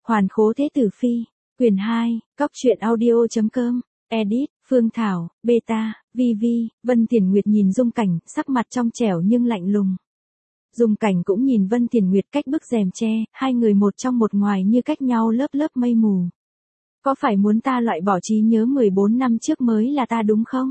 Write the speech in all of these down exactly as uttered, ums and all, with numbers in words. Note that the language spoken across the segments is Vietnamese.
Hoàn khố thế tử phi, quyển hai, cóc truyện audio.com, edit, Phương Thảo, beta, vi vi, Vân Tiền Nguyệt nhìn Dung Cảnh, sắc mặt trong trẻo nhưng lạnh lùng. Dung Cảnh cũng nhìn Vân Tiền Nguyệt cách bức rèm tre, hai người một trong một ngoài như cách nhau lớp lớp mây mù. Có phải muốn ta loại bỏ trí nhớ mười bốn năm trước mới là ta đúng không?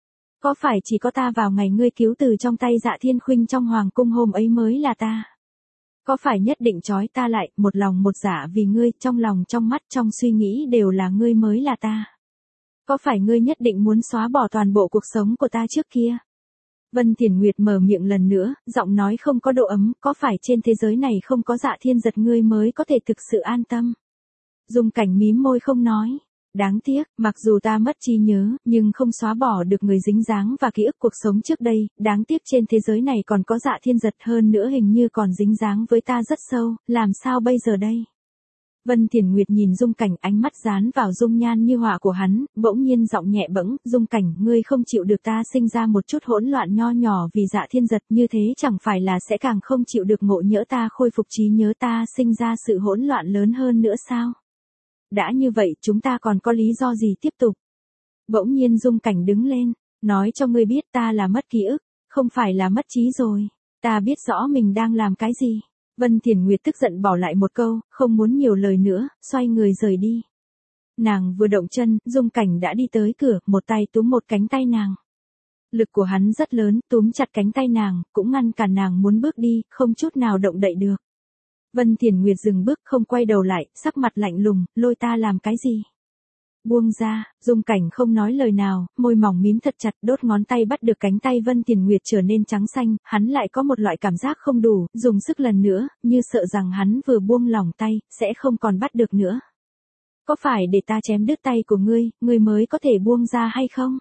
Có phải chỉ có ta vào ngày ngươi cứu từ trong tay Dạ Thiên Khuynh trong hoàng cung hôm ấy mới là ta? Có phải nhất định trói ta lại, một lòng một dạ vì ngươi, trong lòng trong mắt trong suy nghĩ đều là ngươi mới là ta? Có phải ngươi nhất định muốn xóa bỏ toàn bộ cuộc sống của ta trước kia? Vân Tiền Nguyệt mở miệng lần nữa, giọng nói không có độ ấm, có phải trên thế giới này không có Dạ Thiên Giật ngươi mới có thể thực sự an tâm? Dung Cảnh mím môi không nói. Đáng tiếc, mặc dù ta mất trí nhớ, nhưng không xóa bỏ được người dính dáng và ký ức cuộc sống trước đây, đáng tiếc trên thế giới này còn có Dạ Thiên Giật hơn nữa hình như còn dính dáng với ta rất sâu, làm sao bây giờ đây? Vân Tiền Nguyệt nhìn Dung Cảnh, ánh mắt dán vào dung nhan như họa của hắn, bỗng nhiên giọng nhẹ bẫng, Dung Cảnh, ngươi không chịu được ta sinh ra một chút hỗn loạn nho nhỏ vì Dạ Thiên Giật, như thế chẳng phải là sẽ càng không chịu được ngộ nhỡ ta khôi phục trí nhớ ta sinh ra sự hỗn loạn lớn hơn nữa sao? Đã như vậy chúng ta còn có lý do gì tiếp tục? Bỗng nhiên Dung Cảnh đứng lên, nói cho ngươi biết ta là mất ký ức, không phải là mất trí rồi. Ta biết rõ mình đang làm cái gì. Vân Tiền Nguyệt tức giận bỏ lại một câu, không muốn nhiều lời nữa, xoay người rời đi. Nàng vừa động chân, Dung Cảnh đã đi tới cửa, một tay túm một cánh tay nàng. Lực của hắn rất lớn, túm chặt cánh tay nàng, cũng ngăn cản nàng muốn bước đi, không chút nào động đậy được. Vân Tiền Nguyệt dừng bước không quay đầu lại, sắc mặt lạnh lùng, lôi ta làm cái gì? Buông ra, Dung Cảnh không nói lời nào, môi mỏng mím thật chặt, đốt ngón tay bắt được cánh tay Vân Tiền Nguyệt trở nên trắng xanh, hắn lại có một loại cảm giác không đủ, dùng sức lần nữa, như sợ rằng hắn vừa buông lỏng tay, sẽ không còn bắt được nữa. Có phải để ta chém đứt tay của ngươi, ngươi mới có thể buông ra hay không?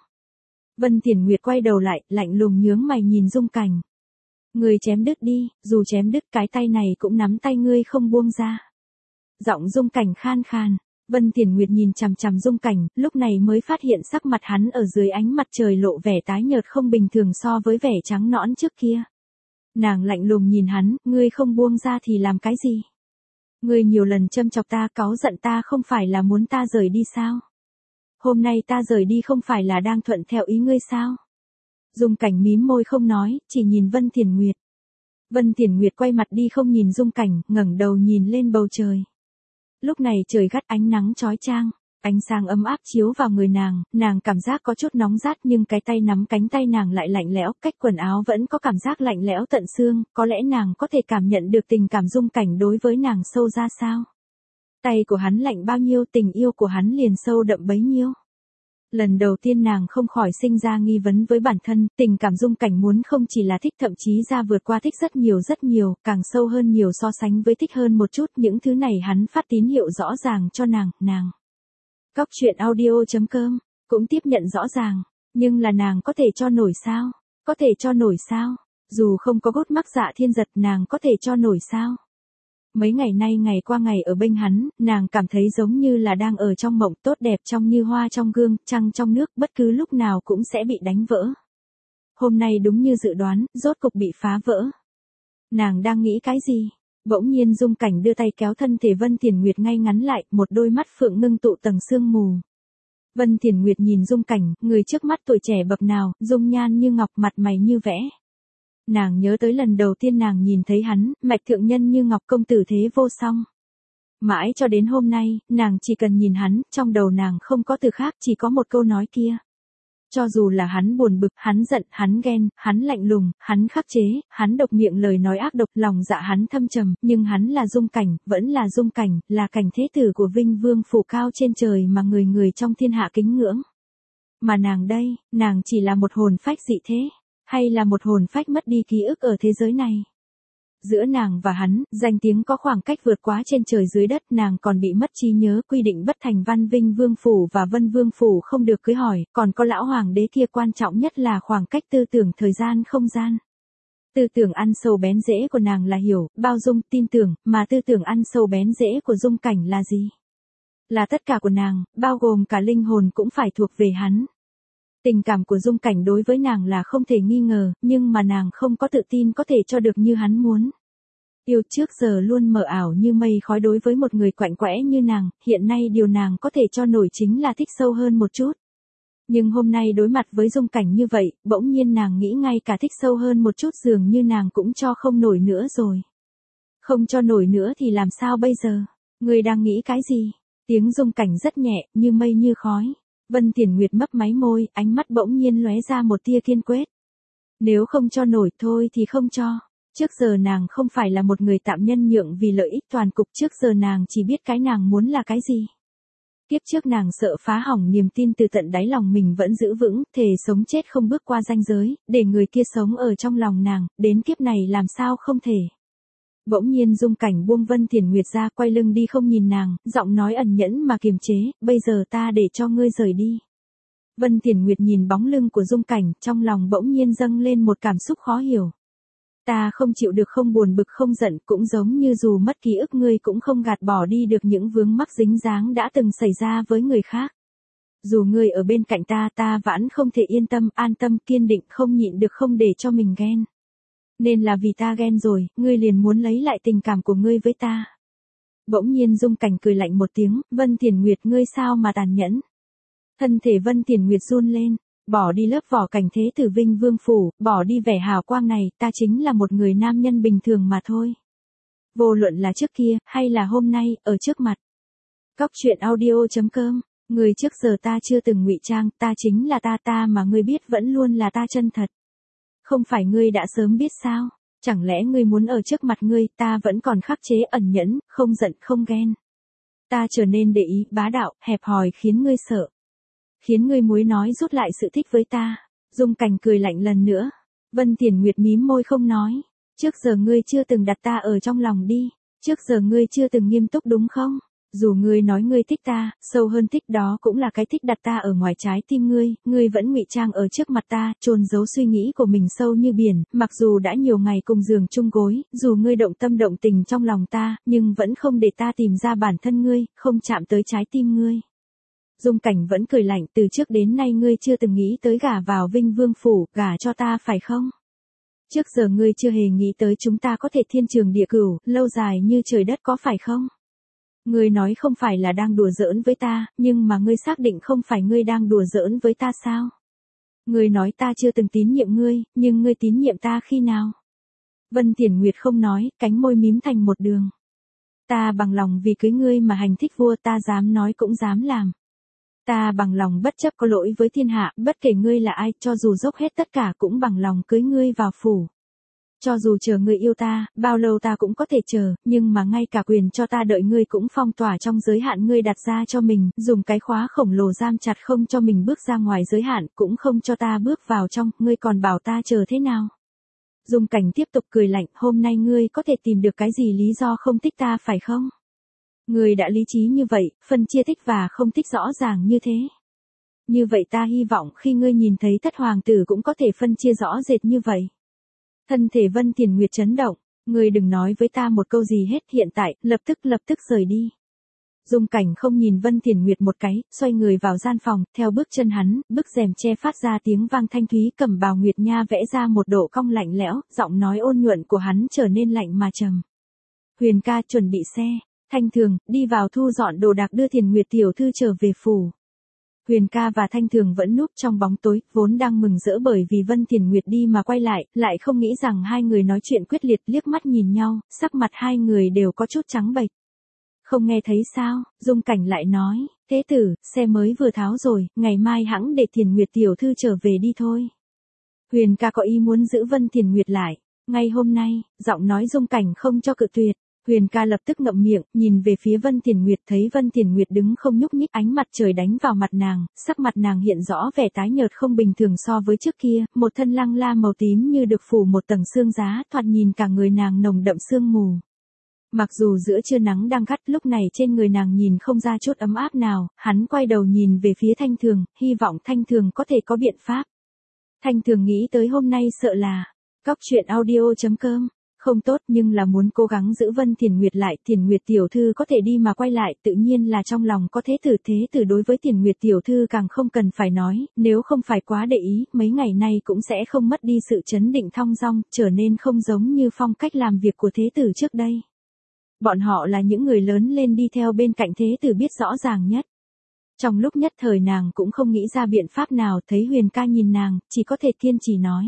Vân Tiền Nguyệt quay đầu lại, lạnh lùng nhướng mày nhìn Dung Cảnh. Ngươi chém đứt đi, dù chém đứt cái tay này cũng nắm tay ngươi không buông ra. Giọng Dung Cảnh khan khan, Vân Tiền Nguyệt nhìn chằm chằm Dung Cảnh, lúc này mới phát hiện sắc mặt hắn ở dưới ánh mặt trời lộ vẻ tái nhợt không bình thường so với vẻ trắng nõn trước kia. Nàng lạnh lùng nhìn hắn, ngươi không buông ra thì làm cái gì? Ngươi nhiều lần châm chọc ta, cáu giận ta không phải là muốn ta rời đi sao? Hôm nay ta rời đi không phải là đang thuận theo ý ngươi sao? Dung Cảnh mím môi không nói, chỉ nhìn Vân Tiền Nguyệt. Vân Tiền Nguyệt quay mặt đi không nhìn Dung Cảnh, ngẩng đầu nhìn lên bầu trời. Lúc này trời gắt ánh nắng chói chang, ánh sáng ấm áp chiếu vào người nàng, nàng cảm giác có chút nóng rát nhưng cái tay nắm cánh tay nàng lại lạnh lẽo, cách quần áo vẫn có cảm giác lạnh lẽo tận xương, có lẽ nàng có thể cảm nhận được tình cảm Dung Cảnh đối với nàng sâu ra sao. Tay của hắn lạnh bao nhiêu, tình yêu của hắn liền sâu đậm bấy nhiêu. Lần đầu tiên nàng không khỏi sinh ra nghi vấn với bản thân, tình cảm Dung Cảnh muốn không chỉ là thích thậm chí ra vượt qua thích rất nhiều rất nhiều, càng sâu hơn nhiều so sánh với thích hơn một chút, những thứ này hắn phát tín hiệu rõ ràng cho nàng, nàng. Cóc truyện audio.com, cũng tiếp nhận rõ ràng, nhưng là nàng có thể cho nổi sao? Có thể cho nổi sao? Dù không có gốt mắc Dạ Thiên Giật nàng có thể cho nổi sao? Mấy ngày nay ngày qua ngày ở bên hắn, nàng cảm thấy giống như là đang ở trong mộng tốt đẹp trong như hoa trong gương, trăng trong nước, bất cứ lúc nào cũng sẽ bị đánh vỡ. Hôm nay đúng như dự đoán, rốt cục bị phá vỡ. Nàng đang nghĩ cái gì? Bỗng nhiên Dung Cảnh đưa tay kéo thân thể Vân Tiền Nguyệt ngay ngắn lại, một đôi mắt phượng ngưng tụ tầng sương mù. Vân Tiền Nguyệt nhìn Dung Cảnh, người trước mắt tuổi trẻ bậc nào, dung nhan như ngọc, mặt mày như vẽ. Nàng nhớ tới lần đầu tiên nàng nhìn thấy hắn, mạch thượng nhân như ngọc, công tử thế vô song. Mãi cho đến hôm nay, nàng chỉ cần nhìn hắn, trong đầu nàng không có từ khác, chỉ có một câu nói kia. Cho dù là hắn buồn bực, hắn giận, hắn ghen, hắn lạnh lùng, hắn khắc chế, hắn độc miệng lời nói ác độc, lòng dạ hắn thâm trầm, nhưng hắn là Dung Cảnh, vẫn là Dung Cảnh, là cảnh thế tử của Vinh Vương phủ cao trên trời mà người người trong thiên hạ kính ngưỡng. Mà nàng đây, nàng chỉ là một hồn phách dị thế. Hay là một hồn phách mất đi ký ức ở thế giới này. Giữa nàng và hắn, danh tiếng có khoảng cách vượt quá trên trời dưới đất, nàng còn bị mất trí nhớ, quy định bất thành văn, Vinh Vương phủ và Vân Vương phủ không được cưới hỏi, còn có lão hoàng đế kia, quan trọng nhất là khoảng cách tư tưởng, thời gian, không gian. Tư tưởng ăn sâu bén rễ của nàng là hiểu, bao dung, tin tưởng, mà tư tưởng ăn sâu bén rễ của Dung Cảnh là gì? Là tất cả của nàng, bao gồm cả linh hồn cũng phải thuộc về hắn. Tình cảm của Dung Cảnh đối với nàng là không thể nghi ngờ, nhưng mà nàng không có tự tin có thể cho được như hắn muốn. Yêu trước giờ luôn mờ ảo như mây khói đối với một người quạnh quẽ như nàng, hiện nay điều nàng có thể cho nổi chính là thích sâu hơn một chút. Nhưng hôm nay đối mặt với dung cảnh như vậy, bỗng nhiên nàng nghĩ ngay cả thích sâu hơn một chút dường như nàng cũng cho không nổi nữa rồi. Không cho nổi nữa thì làm sao bây giờ? Ngươi đang nghĩ cái gì? Tiếng dung cảnh rất nhẹ, như mây như khói. Vân Tiền Nguyệt mấp máy môi, ánh mắt bỗng nhiên lóe ra một tia kiên quyết. Nếu không cho nổi thôi thì không cho. Trước giờ nàng không phải là một người tạm nhân nhượng vì lợi ích toàn cục, trước giờ nàng chỉ biết cái nàng muốn là cái gì. Kiếp trước nàng sợ phá hỏng niềm tin từ tận đáy lòng mình vẫn giữ vững, thề sống chết không bước qua ranh giới, để người kia sống ở trong lòng nàng, đến kiếp này làm sao không thể. Bỗng nhiên dung cảnh buông Vân Tiền Nguyệt ra, quay lưng đi không nhìn nàng, giọng nói ẩn nhẫn mà kiềm chế, bây giờ ta để cho ngươi rời đi. Vân Tiền Nguyệt nhìn bóng lưng của dung cảnh, trong lòng bỗng nhiên dâng lên một cảm xúc khó hiểu. Ta không chịu được, không buồn bực không giận, cũng giống như dù mất ký ức ngươi cũng không gạt bỏ đi được những vướng mắc dính dáng đã từng xảy ra với người khác. Dù ngươi ở bên cạnh ta, ta vẫn không thể yên tâm, an tâm, kiên định, không nhịn được không để cho mình ghen. Nên là vì ta ghen rồi, ngươi liền muốn lấy lại tình cảm của ngươi với ta. Bỗng nhiên dung cảnh cười lạnh một tiếng, Vân Tiền Nguyệt ngươi sao mà tàn nhẫn. Thân thể Vân Tiền Nguyệt run lên. Bỏ đi lớp vỏ cảnh thế tử vinh vương phủ, bỏ đi vẻ hào quang này, ta chính là một người nam nhân bình thường mà thôi. Vô luận là trước kia, hay là hôm nay, ở trước mặt. Cóc truyện audio chấm com, người trước giờ ta chưa từng ngụy trang, ta chính là ta ta mà ngươi biết vẫn luôn là ta chân thật. Không phải ngươi đã sớm biết sao, chẳng lẽ ngươi muốn ở trước mặt ngươi, ta vẫn còn khắc chế ẩn nhẫn, không giận không ghen. Ta trở nên để ý, bá đạo, hẹp hòi khiến ngươi sợ. Khiến ngươi muối nói rút lại sự thích với ta. Dung cảnh cười lạnh lần nữa. Vân Tiền Nguyệt mím môi không nói. Trước giờ ngươi chưa từng đặt ta ở trong lòng đi. Trước giờ ngươi chưa từng nghiêm túc đúng không? Dù ngươi nói ngươi thích ta, sâu hơn thích đó cũng là cái thích đặt ta ở ngoài trái tim ngươi. Ngươi vẫn ngụy trang ở trước mặt ta, chôn giấu suy nghĩ của mình sâu như biển. Mặc dù đã nhiều ngày cùng giường chung gối, dù ngươi động tâm động tình trong lòng ta, nhưng vẫn không để ta tìm ra bản thân ngươi, không chạm tới trái tim ngươi. Dung cảnh vẫn cười lạnh, từ trước đến nay ngươi chưa từng nghĩ tới gả vào Vinh Vương phủ, gả cho ta phải không? Trước giờ ngươi chưa hề nghĩ tới chúng ta có thể thiên trường địa cửu, lâu dài như trời đất có phải không? Ngươi nói không phải là đang đùa giỡn với ta, nhưng mà ngươi xác định không phải ngươi đang đùa giỡn với ta sao? Ngươi nói ta chưa từng tín nhiệm ngươi, nhưng ngươi tín nhiệm ta khi nào? Vân Tiền Nguyệt không nói, cánh môi mím thành một đường. Ta bằng lòng vì cưới ngươi mà hành thích vua, ta dám nói cũng dám làm. Ta bằng lòng bất chấp có lỗi với thiên hạ, bất kể ngươi là ai, cho dù dốc hết tất cả cũng bằng lòng cưới ngươi vào phủ. Cho dù chờ ngươi yêu ta, bao lâu ta cũng có thể chờ, nhưng mà ngay cả quyền cho ta đợi ngươi cũng phong tỏa trong giới hạn ngươi đặt ra cho mình, dùng cái khóa khổng lồ giam chặt không cho mình bước ra ngoài giới hạn, cũng không cho ta bước vào trong, ngươi còn bảo ta chờ thế nào? Dung cảnh tiếp tục cười lạnh, hôm nay ngươi có thể tìm được cái gì lý do không thích ta phải không? Ngươi đã lý trí như vậy, phân chia thích và không thích rõ ràng như thế. Như vậy ta hy vọng khi ngươi nhìn thấy thất hoàng tử cũng có thể phân chia rõ rệt như vậy. Thân thể Vân Tiền Nguyệt chấn động, ngươi đừng nói với ta một câu gì hết, hiện tại, lập tức lập tức rời đi. Dung cảnh không nhìn Vân Tiền Nguyệt một cái, xoay người vào gian phòng, theo bước chân hắn, bức rèm che phát ra tiếng vang thanh thúy, Cẩm Bào Nguyệt Nha vẽ ra một độ cong lạnh lẽo, giọng nói ôn nhuận của hắn trở nên lạnh mà trầm. Huyền ca chuẩn bị xe. Thanh Thường, đi vào thu dọn đồ đạc đưa Thiền Nguyệt tiểu thư trở về phủ. Huyền ca và Thanh Thường vẫn núp trong bóng tối, vốn đang mừng rỡ bởi vì Vân Thiền Nguyệt đi mà quay lại, lại không nghĩ rằng hai người nói chuyện quyết liệt, liếc mắt nhìn nhau, sắc mặt hai người đều có chút trắng bệch. Không nghe thấy sao? Dung cảnh lại nói, thế tử, xe mới vừa tháo rồi, ngày mai hẵng để Thiền Nguyệt tiểu thư trở về đi thôi. Huyền ca có ý muốn giữ Vân Thiền Nguyệt lại. Ngay hôm nay, giọng nói Dung cảnh không cho cự tuyệt. Huyền ca lập tức ngậm miệng, nhìn về phía Vân Tiền Nguyệt, thấy Vân Tiền Nguyệt đứng không nhúc nhích, ánh mặt trời đánh vào mặt nàng, sắc mặt nàng hiện rõ vẻ tái nhợt không bình thường so với trước kia, một thân lăng la màu tím như được phủ một tầng sương giá, thoạt nhìn cả người nàng nồng đậm sương mù. Mặc dù giữa trưa nắng đang gắt, lúc này trên người nàng nhìn không ra chút ấm áp nào, hắn quay đầu nhìn về phía Thanh Thường, hy vọng Thanh Thường có thể có biện pháp. Thanh Thường nghĩ tới hôm nay sợ là, cóc truyện audio chấm com Không tốt, nhưng là muốn cố gắng giữ Vân Thiền Nguyệt lại, Thiền Nguyệt tiểu thư có thể đi mà quay lại, tự nhiên là trong lòng có thế tử. Thế tử đối với Thiền Nguyệt tiểu thư càng không cần phải nói, nếu không phải quá để ý, mấy ngày nay cũng sẽ không mất đi sự chấn định thong dong, trở nên không giống như phong cách làm việc của thế tử trước đây. Bọn họ là những người lớn lên đi theo bên cạnh thế tử biết rõ ràng nhất. Trong lúc nhất thời nàng cũng không nghĩ ra biện pháp nào, thấy Huyền ca nhìn nàng, chỉ có thể kiên trì nói.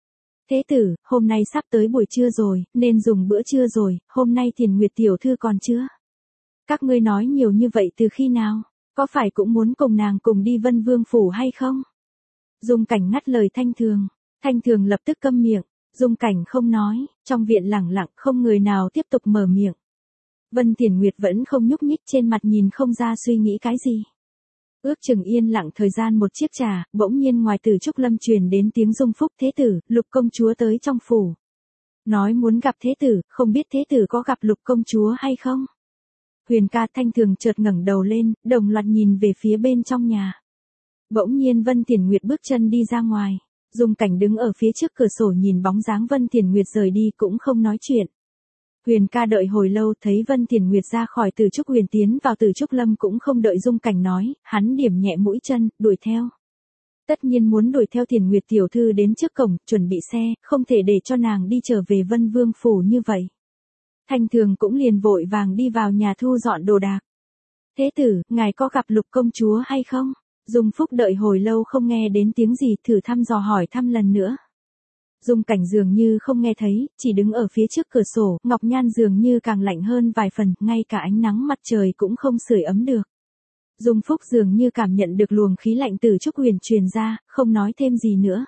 Thế tử, hôm nay sắp tới buổi trưa rồi, nên dùng bữa trưa rồi, hôm nay Thiền Nguyệt tiểu thư còn chưa? Các ngươi nói nhiều như vậy từ khi nào? Có phải cũng muốn cùng nàng cùng đi Vân Vương phủ hay không? Dung Cảnh ngắt lời Thanh Thường. Thanh Thường lập tức câm miệng. Dung Cảnh không nói, trong viện lẳng lặng không người nào tiếp tục mở miệng. Vân Thiền Nguyệt vẫn không nhúc nhích, trên mặt nhìn không ra suy nghĩ cái gì. Ước chừng yên lặng thời gian một chiếc trà, bỗng nhiên ngoài Từ Trúc Lâm truyền đến tiếng Dung Phúc. Thế tử, Lục công chúa tới trong phủ. Nói muốn gặp thế tử, không biết thế tử có gặp Lục công chúa hay không? Huyền ca. Thanh Thường chợt ngẩng đầu lên, đồng loạt nhìn về phía bên trong nhà. Bỗng nhiên Vân Thiền Nguyệt bước chân đi ra ngoài. Dung Cảnh đứng ở phía trước cửa sổ nhìn bóng dáng Vân Thiền Nguyệt rời đi cũng không nói chuyện. Huyền ca đợi hồi lâu thấy Vân Thiền Nguyệt ra khỏi Từ Trúc Huyền tiến vào Từ Trúc Lâm cũng không đợi Dung Cảnh nói, hắn điểm nhẹ mũi chân, đuổi theo. Tất nhiên muốn đuổi theo Thiền Nguyệt tiểu thư đến trước cổng, chuẩn bị xe, không thể để cho nàng đi trở về Vân Vương phủ như vậy. Thanh Thường cũng liền vội vàng đi vào nhà thu dọn đồ đạc. Thế tử, ngài có gặp Lục công chúa hay không? Dung Phúc đợi hồi lâu không nghe đến tiếng gì, thử thăm dò hỏi thăm lần nữa. Dung Cảnh dường như không nghe thấy, chỉ đứng ở phía trước cửa sổ, Ngọc Nhan dường như càng lạnh hơn vài phần, ngay cả ánh nắng mặt trời cũng không sưởi ấm được. Dung Phúc dường như cảm nhận được luồng khí lạnh từ Trúc Huyền truyền ra, không nói thêm gì nữa.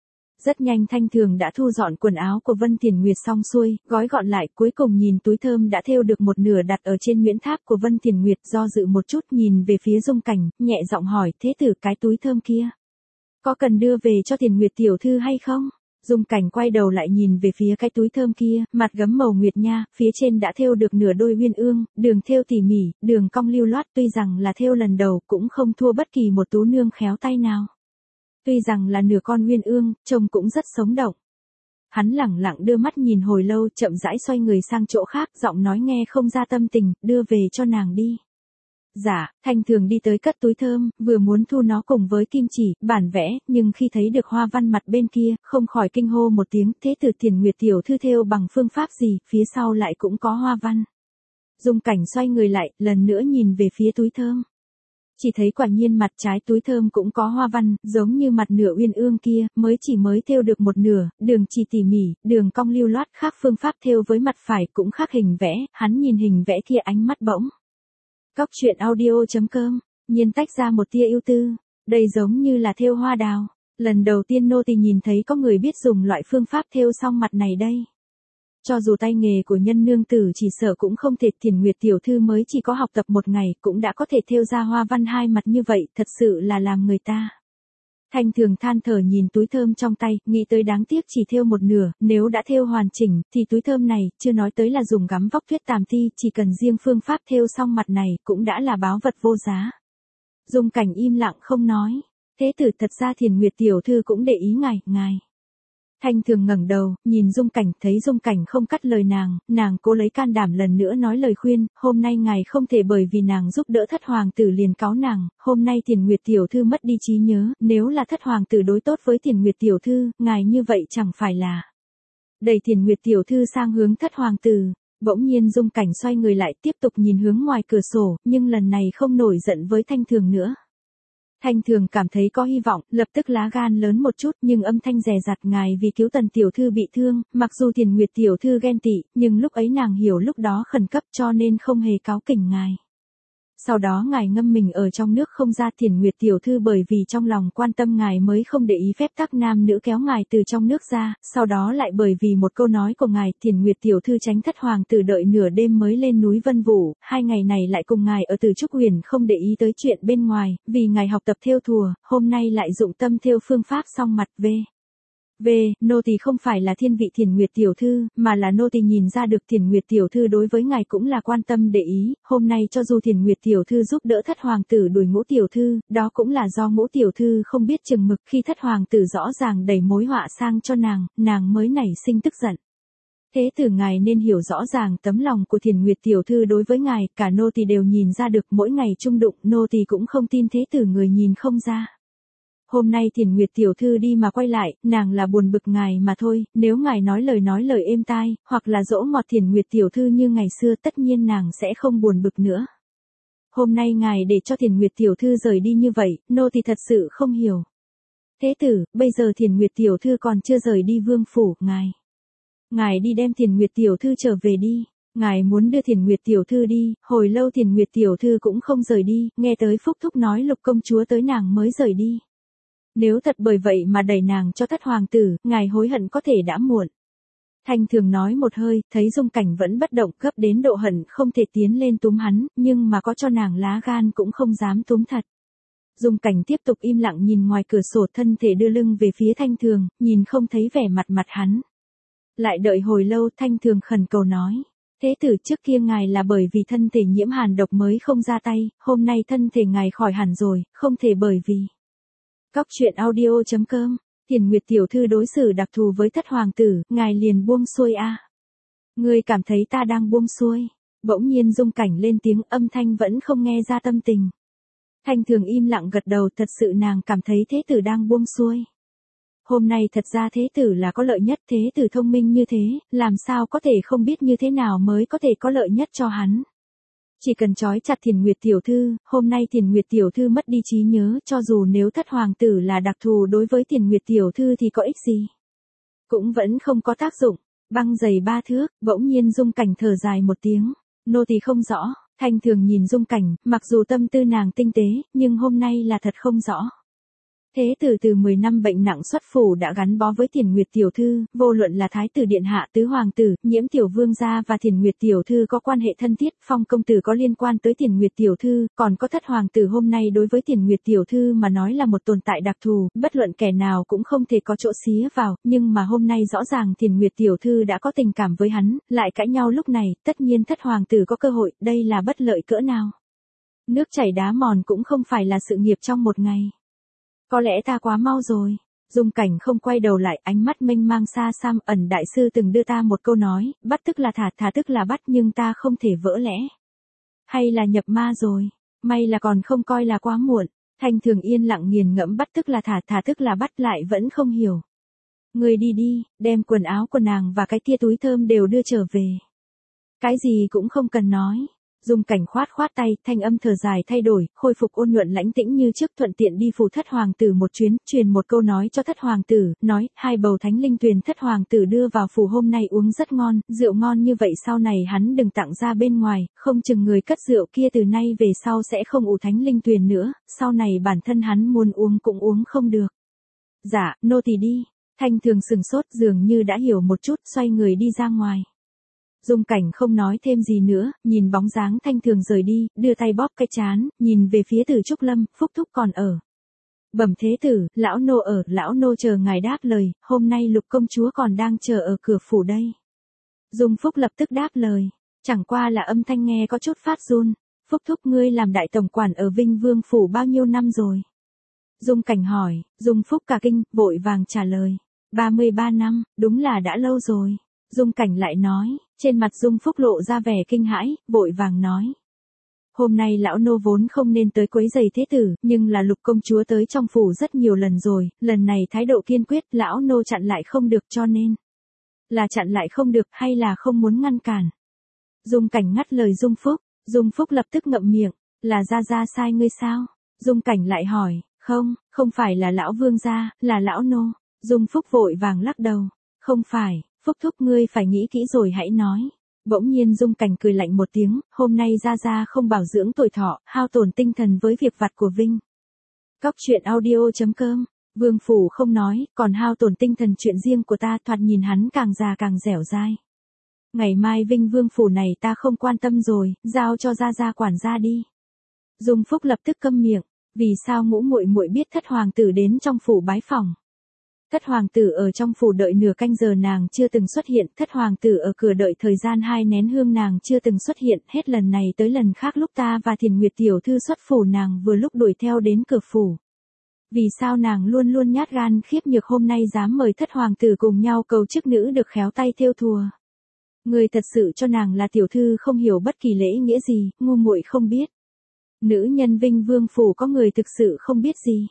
Rất nhanh Thanh Thường đã thu dọn quần áo của Vân Thiền Nguyệt xong xuôi, gói gọn lại, cuối cùng nhìn túi thơm đã thêu được một nửa đặt ở trên nguyễn tháp của Vân Thiền Nguyệt, do dự một chút nhìn về phía Dung Cảnh, nhẹ giọng hỏi, thế tử, cái túi thơm kia có cần đưa về cho Thiền Nguyệt tiểu thư hay không? Dung Cảnh quay đầu lại nhìn về phía cái túi thơm kia, mặt gấm màu nguyệt nha, phía trên đã thêu được nửa đôi uyên ương, đường thêu tỉ mỉ, đường cong lưu loát, tuy rằng là thêu lần đầu cũng không thua bất kỳ một tú nương khéo tay nào. Tuy rằng là nửa con uyên ương, trông cũng rất sống động. Hắn lẳng lặng đưa mắt nhìn hồi lâu, chậm rãi xoay người sang chỗ khác, giọng nói nghe không ra tâm tình, đưa về cho nàng đi. Dạ, Thanh Thường đi tới cất túi thơm, vừa muốn thu nó cùng với kim chỉ, bản vẽ, nhưng khi thấy được hoa văn mặt bên kia, không khỏi kinh hô một tiếng, thế tử Thiền Nguyệt tiểu thư thêu bằng phương pháp gì, phía sau lại cũng có hoa văn. Dung Cảnh xoay người lại, lần nữa nhìn về phía túi thơm. Chỉ thấy quả nhiên mặt trái túi thơm cũng có hoa văn, giống như mặt nửa uyên ương kia, mới chỉ mới thêu được một nửa, đường chỉ tỉ mỉ, đường cong lưu loát, khác phương pháp thêu với mặt phải cũng khác hình vẽ, hắn nhìn hình vẽ kia ánh mắt bỗng. Cóc truyện audio chấm com, nhiên tách ra một tia ưu tư, đây giống như là thêu hoa đào, lần đầu tiên nô tỳ nhìn thấy có người biết dùng loại phương pháp thêu xong mặt này đây. Cho dù tay nghề của nhân nương tử chỉ sợ cũng không thể, Thiền Nguyệt tiểu thư mới chỉ có học tập một ngày cũng đã có thể thêu ra hoa văn hai mặt như vậy, thật sự là làm người ta. Thanh Thường than thở nhìn túi thơm trong tay, nghĩ tới đáng tiếc chỉ thêu một nửa, nếu đã thêu hoàn chỉnh, thì túi thơm này, chưa nói tới là dùng gắm vóc tuyết tàm ti, chỉ cần riêng phương pháp thêu xong mặt này, cũng đã là báu vật vô giá. Dung Cảnh im lặng không nói, thế tử thật ra Thiền Nguyệt tiểu thư cũng để ý ngài, ngài. Thanh Thường ngẩng đầu, nhìn Dung Cảnh, thấy Dung Cảnh không cắt lời nàng, nàng cố lấy can đảm lần nữa nói lời khuyên, hôm nay ngài không thể bởi vì nàng giúp đỡ thất hoàng tử liền cáo nàng, hôm nay Thiền Nguyệt tiểu thư mất đi trí nhớ, nếu là thất hoàng tử đối tốt với Thiền Nguyệt tiểu thư, ngài như vậy chẳng phải là đẩy Thiền Nguyệt tiểu thư sang hướng thất hoàng tử. Bỗng nhiên Dung Cảnh xoay người lại tiếp tục nhìn hướng ngoài cửa sổ, nhưng lần này không nổi giận với Thanh Thường nữa. Thanh Thường cảm thấy có hy vọng, lập tức lá gan lớn một chút, nhưng âm thanh dè dặt, ngài vì cứu Tần tiểu thư bị thương, mặc dù Thiền Nguyệt tiểu thư ghen tị, nhưng lúc ấy nàng hiểu lúc đó khẩn cấp cho nên không hề cáu kỉnh ngài. Sau đó ngài ngâm mình ở trong nước không ra, Thiền Nguyệt tiểu thư bởi vì trong lòng quan tâm ngài mới không để ý phép tắc nam nữ kéo ngài từ trong nước ra, sau đó lại bởi vì một câu nói của ngài, Thiền Nguyệt tiểu thư tránh thất hoàng tử đợi nửa đêm mới lên núi Vân Vũ, hai ngày này lại cùng ngài ở Từ Trúc Huyền không để ý tới chuyện bên ngoài, vì ngài học tập thêu thùa, hôm nay lại dụng tâm thêu phương pháp xong mặt về. Về, nô tỳ không phải là thiên vị Thiền Nguyệt tiểu thư, mà là nô tỳ nhìn ra được Thiền Nguyệt tiểu thư đối với ngài cũng là quan tâm để ý, hôm nay cho dù Thiền Nguyệt tiểu thư giúp đỡ thất hoàng tử đuổi Ngũ tiểu thư, đó cũng là do Ngũ tiểu thư không biết chừng mực, khi thất hoàng tử rõ ràng đẩy mối họa sang cho nàng, nàng mới nảy sinh tức giận. Thế tử ngài nên hiểu rõ ràng tấm lòng của Thiền Nguyệt tiểu thư đối với ngài, cả nô tỳ đều nhìn ra được, mỗi ngày chung đụng, nô tỳ cũng không tin thế tử người nhìn không ra. Hôm nay Thiền Nguyệt tiểu thư đi mà quay lại, nàng là buồn bực ngài mà thôi, nếu ngài nói lời nói lời êm tai, hoặc là dỗ ngọt Thiền Nguyệt tiểu thư như ngày xưa, tất nhiên nàng sẽ không buồn bực nữa. Hôm nay ngài để cho Thiền Nguyệt tiểu thư rời đi như vậy, nô tỳ thật sự không hiểu. Thế tử, bây giờ Thiền Nguyệt tiểu thư còn chưa rời đi vương phủ, ngài. Ngài đi đem Thiền Nguyệt tiểu thư trở về đi. Ngài muốn đưa Thiền Nguyệt tiểu thư đi, hồi lâu Thiền Nguyệt tiểu thư cũng không rời đi, nghe tới Phúc Thúc nói Lục công chúa tới nàng mới rời đi. Nếu thật bởi vậy mà đẩy nàng cho thất hoàng tử, ngài hối hận có thể đã muộn. Thanh Thường nói một hơi, thấy Dung Cảnh vẫn bất động, gấp đến độ hận không thể tiến lên túm hắn, nhưng mà có cho nàng lá gan cũng không dám túm thật. Dung Cảnh tiếp tục im lặng nhìn ngoài cửa sổ, thân thể đưa lưng về phía Thanh Thường, nhìn không thấy vẻ mặt mặt hắn. Lại đợi hồi lâu, Thanh Thường khẩn cầu nói. Thế tử, trước kia ngài là bởi vì thân thể nhiễm hàn độc mới không ra tay, hôm nay thân thể ngài khỏi hẳn rồi, không thể bởi vì. Cóc truyện audio chấm com, Thiền Nguyệt tiểu thư đối xử đặc thù với thất hoàng tử, ngài liền buông xuôi a. À. Ngươi cảm thấy ta đang buông xuôi. Bỗng nhiên Dung Cảnh lên tiếng, âm thanh vẫn không nghe ra tâm tình. Thanh Thường im lặng gật đầu, thật sự nàng cảm thấy thế tử đang buông xuôi. Hôm nay thật ra thế tử là có lợi nhất, thế tử thông minh như thế, làm sao có thể không biết như thế nào mới có thể có lợi nhất cho hắn. Chỉ cần trói chặt Thiền Nguyệt tiểu thư, hôm nay Thiền Nguyệt tiểu thư mất đi trí nhớ, cho dù nếu thất hoàng tử là đặc thù đối với Thiền Nguyệt tiểu thư thì có ích gì. Cũng vẫn không có tác dụng. Băng dày ba thước, bỗng nhiên Dung Cảnh thở dài một tiếng. Nô tỳ không rõ. Thanh Thường nhìn Dung Cảnh, mặc dù tâm tư nàng tinh tế, nhưng hôm nay là thật không rõ. Thế tử từ mười năm bệnh nặng xuất phủ đã gắn bó với Thiền Nguyệt tiểu thư, vô luận là thái tử điện hạ, tứ hoàng tử, Nhiễm tiểu vương gia và Thiền Nguyệt tiểu thư có quan hệ thân thiết, Phong công tử có liên quan tới Thiền Nguyệt tiểu thư, còn có thất hoàng tử hôm nay đối với Thiền Nguyệt tiểu thư mà nói là một tồn tại đặc thù, bất luận kẻ nào cũng không thể có chỗ xía vào, nhưng mà hôm nay rõ ràng Thiền Nguyệt tiểu thư đã có tình cảm với hắn, lại cãi nhau lúc này, tất nhiên thất hoàng tử có cơ hội, đây là bất lợi cỡ nào. Nước chảy đá mòn cũng không phải là sự nghiệp trong một ngày. Có lẽ ta quá mau rồi. Dung Cảnh không quay đầu lại, ánh mắt mênh mang xa xăm, ẩn đại sư từng đưa ta một câu nói, bắt tức là thả, thả tức là bắt, nhưng ta không thể vỡ lẽ. Hay là nhập ma rồi, may là còn không coi là quá muộn. Thanh Thường yên lặng nghiền ngẫm bắt tức là thả, thả tức là bắt, lại vẫn không hiểu. Người đi đi, đem quần áo của nàng và cái tia túi thơm đều đưa trở về. Cái gì cũng không cần nói. Dung Cảnh khoát khoát tay, thanh âm thở dài thay đổi, khôi phục ôn nhuận lãnh tĩnh như trước, thuận tiện đi phủ thất hoàng tử một chuyến, truyền một câu nói cho thất hoàng tử, nói, hai bầu thánh linh tuyền thất hoàng tử đưa vào phủ hôm nay uống rất ngon, rượu ngon như vậy sau này hắn đừng tặng ra bên ngoài, không chừng người cất rượu kia từ nay về sau sẽ không ủ thánh linh tuyền nữa, sau này bản thân hắn muốn uống cũng uống không được. Dạ, nô tỳ đi. Thanh Thường sừng sốt, dường như đã hiểu một chút, xoay người đi ra ngoài. Dung Cảnh không nói thêm gì nữa, nhìn bóng dáng Thanh Thường rời đi, đưa tay bóp cái trán, nhìn về phía Từ Trúc Lâm, Phúc Thúc còn ở. Bẩm thế tử, lão nô ở, lão nô chờ ngài đáp lời, hôm nay Lục công chúa còn đang chờ ở cửa phủ đây. Dung Phúc lập tức đáp lời, chẳng qua là âm thanh nghe có chút phát run. Phúc Thúc, ngươi làm đại tổng quản ở Vinh Vương phủ bao nhiêu năm rồi? Dung Cảnh hỏi. Dung Phúc cả kinh, vội vàng trả lời. ba mươi ba năm, đúng là đã lâu rồi. Dung Cảnh lại nói, trên mặt Dung Phúc lộ ra vẻ kinh hãi, vội vàng nói. Hôm nay lão nô vốn không nên tới quấy giày thế tử, nhưng là Lục công chúa tới trong phủ rất nhiều lần rồi, lần này thái độ kiên quyết, lão nô chặn lại không được, cho nên. Là chặn lại không được hay là không muốn ngăn cản? Dung Cảnh ngắt lời Dung Phúc. Dung Phúc lập tức ngậm miệng, là gia gia sai ngươi sao? Dung Cảnh lại hỏi, không, không phải là lão vương gia, là lão nô. Dung Phúc vội vàng lắc đầu, không phải. Phúc Thúc, ngươi phải nghĩ kỹ rồi hãy nói. Bỗng nhiên Dung Cảnh cười lạnh một tiếng, hôm nay gia gia không bảo dưỡng tuổi thọ, hao tổn tinh thần với việc vặt của Vinh. Cóc truyện audio chấm com, Vương phủ không nói, còn hao tổn tinh thần chuyện riêng của ta, thoạt nhìn hắn càng già càng dẻo dai. Ngày mai Vinh Vương phủ này ta không quan tâm rồi, giao cho gia gia quản gia đi. Dung Phúc lập tức câm miệng, vì sao ngũ muội muội biết thất hoàng tử đến trong phủ bái phỏng? Thất hoàng tử ở trong phủ đợi nửa canh giờ nàng chưa từng xuất hiện, thất hoàng tử ở cửa đợi thời gian hai nén hương nàng chưa từng xuất hiện, hết lần này tới lần khác lúc ta và Thiền Nguyệt tiểu thư xuất phủ nàng vừa lúc đuổi theo đến cửa phủ. Vì sao nàng luôn luôn nhát gan khiếp nhược hôm nay dám mời thất hoàng tử cùng nhau cầu chức nữ được khéo tay thêu thùa? Ngươi thật sự cho nàng là tiểu thư không hiểu bất kỳ lễ nghĩa gì, ngu muội không biết. Nữ nhân Vinh Vương phủ có người thực sự không biết gì.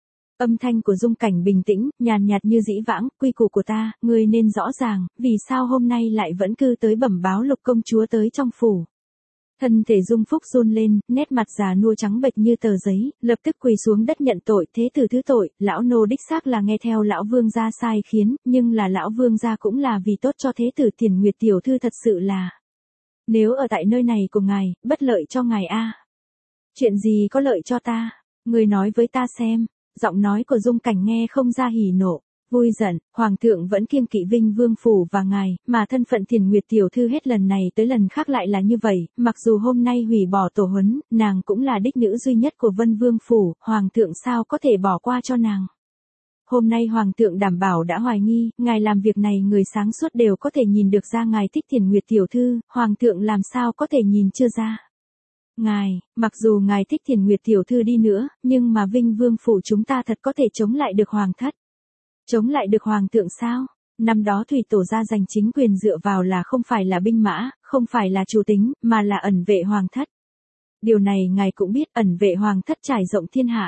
Âm thanh của Dung Cảnh bình tĩnh, nhàn nhạt như dĩ vãng, quy củ của ta, ngươi nên rõ ràng, vì sao hôm nay lại vẫn cứ tới bẩm báo Lục công chúa tới trong phủ. Thân thể Dung Phúc run lên, nét mặt già nua trắng bệch như tờ giấy, lập tức quỳ xuống đất nhận tội, thế tử thứ tội, lão nô đích xác là nghe theo lão vương gia sai khiến, nhưng là lão vương gia cũng là vì tốt cho thế tử Tiền Nguyệt tiểu thư thật sự là. Nếu ở tại nơi này của ngài, bất lợi cho ngài a. Chuyện gì có lợi cho ta? Người nói với ta xem. Giọng nói của Dung Cảnh nghe không ra hỉ nộ, vui giận, hoàng thượng vẫn kiêng kỵ Vinh Vương phủ và ngài, mà thân phận Tiền Nguyệt tiểu thư hết lần này tới lần khác lại là như vậy, mặc dù hôm nay hủy bỏ tổ huấn, nàng cũng là đích nữ duy nhất của Vân Vương phủ, hoàng thượng sao có thể bỏ qua cho nàng. Hôm nay hoàng thượng đảm bảo đã hoài nghi, ngài làm việc này người sáng suốt đều có thể nhìn được ra ngài thích Tiền Nguyệt tiểu thư, hoàng thượng làm sao có thể nhìn chưa ra. Ngài, mặc dù ngài thích Tiền Nguyệt tiểu thư đi nữa, nhưng mà Vinh Vương phủ chúng ta thật có thể chống lại được hoàng thất. Chống lại được hoàng thượng sao? Năm đó thủy tổ gia giành chính quyền dựa vào là không phải là binh mã, không phải là chủ tính, mà là ẩn vệ hoàng thất. Điều này ngài cũng biết, ẩn vệ hoàng thất trải rộng thiên hạ.